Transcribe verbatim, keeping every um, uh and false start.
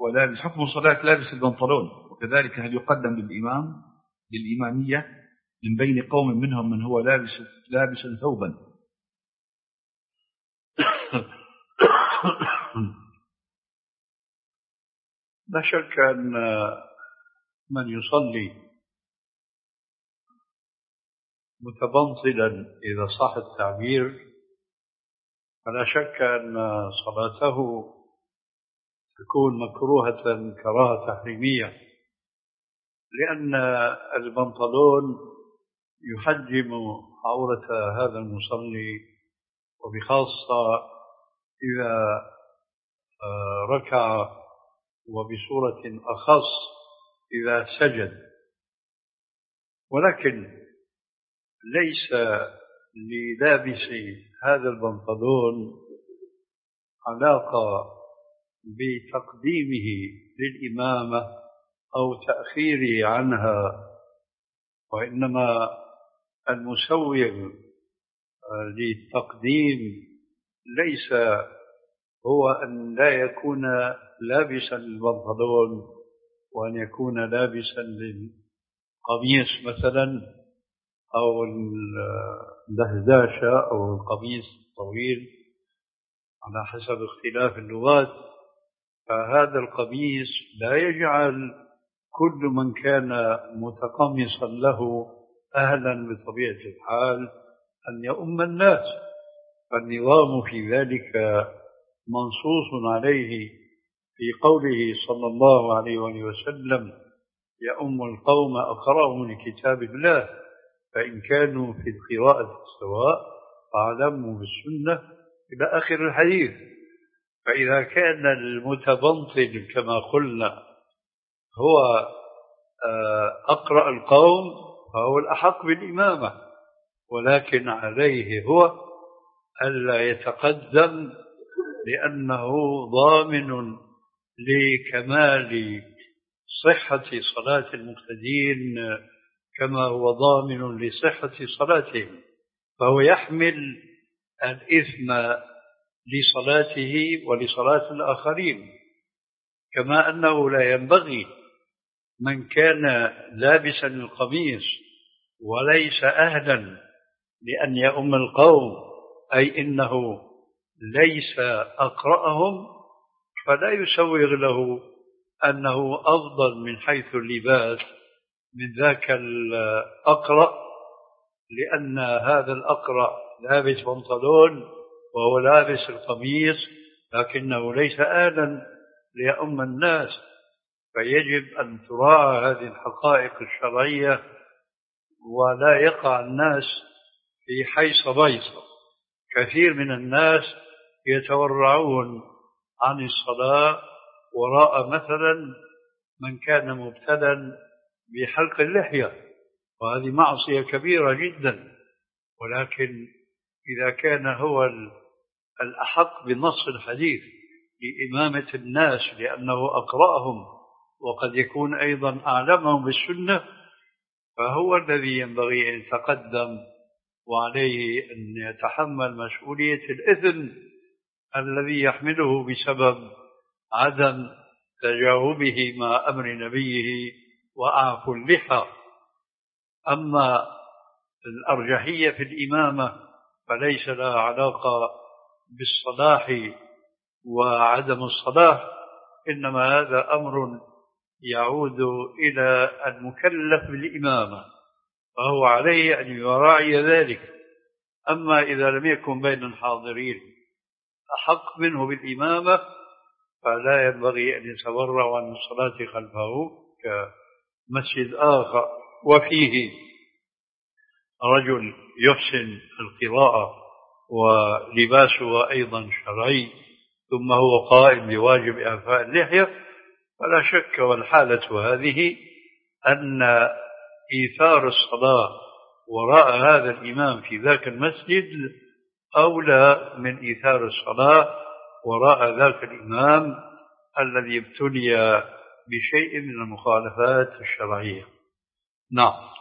وهو لابس، حكم صلاة لابس البنطلون. وكذلك هل يقدم للإمام للإمامية من بين قوم منهم من هو لابس لابس ثوبا؟ لا شك أن من يصلي متبنطلا إذا صح التعبير فلا شك أن صلاته تكون مكروهة كراهة تحريمية، لأن البنطلون يحجم عورة هذا المصلي، وبخاصة إذا ركع، وبصورة أخص إذا سجد. ولكن ليس للابس هذا البنطلون علاقة بتقديمه للإمامة أو تأخيره عنها، وإنما المسوغ للتقديم ليس هو أن لا يكون لابسا للبنطلون، وأن يكون لابسا للقميص مثلا، أو الدهداشة أو القميص الطويل على حسب اختلاف اللغات. فهذا القميص لا يجعل كل من كان متقمصا له أهلا بطبيعة الحال أن يؤم الناس، فالنظام في ذلك منصوص عليه في قوله صلى الله عليه وسلم: يؤم القوم أقرأهم لكتاب الله، فإن كانوا في القراءة سواء فاعلموا بالسنة، إلى آخر الحديث. فإذا كان المتبنطل كما قلنا هو أقرأ القوم فهو الأحق بالإمامة، ولكن عليه هو ألا يتقدم، لأنه ضامن لكمال صحة صلاة المقتدين كما هو ضامن لصحة صلاتهم، فهو يحمل الإثم لصلاته ولصلاة الآخرين. كما أنه لا ينبغي من كان لابسا القميص وليس أهلا لأن يؤم القوم، أي إنه ليس أقرأهم، فلا يسوغ له أنه أفضل من حيث اللباس من ذاك الأقرأ، لأن هذا الأقرأ لابس بنطلون وهو لابس القميص، لكنه ليس أهلا ليؤم الناس. فيجب أن تراعى هذه الحقائق الشرعية، ولا يقع الناس في حيص بيص. كثير من الناس يتورعون عن الصلاة وراء مثلا من كان مبتلا بحلق اللحية، وهذه معصية كبيرة جدا. ولكن إذا كان هو الأحق بنص الحديث لإمامة الناس لأنه أقرأهم وقد يكون أيضا أعلمهم بالسنة، فهو الذي ينبغي أن يتقدم، وعليه أن يتحمل مسؤولية الإثم الذي يحمله بسبب عدم تجاوبه مع أمر نبيه وأعفوا اللحى. أما الأرجحية في الإمامة فليس لها علاقة بالصلاح وعدم الصلاح، إنما هذا أمر يعود إلى المكلف بالإمامة، فهو عليه أن يراعي ذلك. أما إذا لم يكن بين الحاضرين أحق منه بالإمامة فلا ينبغي أن يتورع عن الصلاة خلفه كمسجد آخر وفيه رجل يحسن القراءة ولباسه أيضا شرعي ثم هو قائم بواجب إعفاء اللحية، فلا شك والحالة هذه أن إيثار الصلاة وراء هذا الإمام في ذاك المسجد أولى من إيثار الصلاة وراء ذاك الإمام الذي ابتلي بشيء من المخالفات الشرعية. نعم.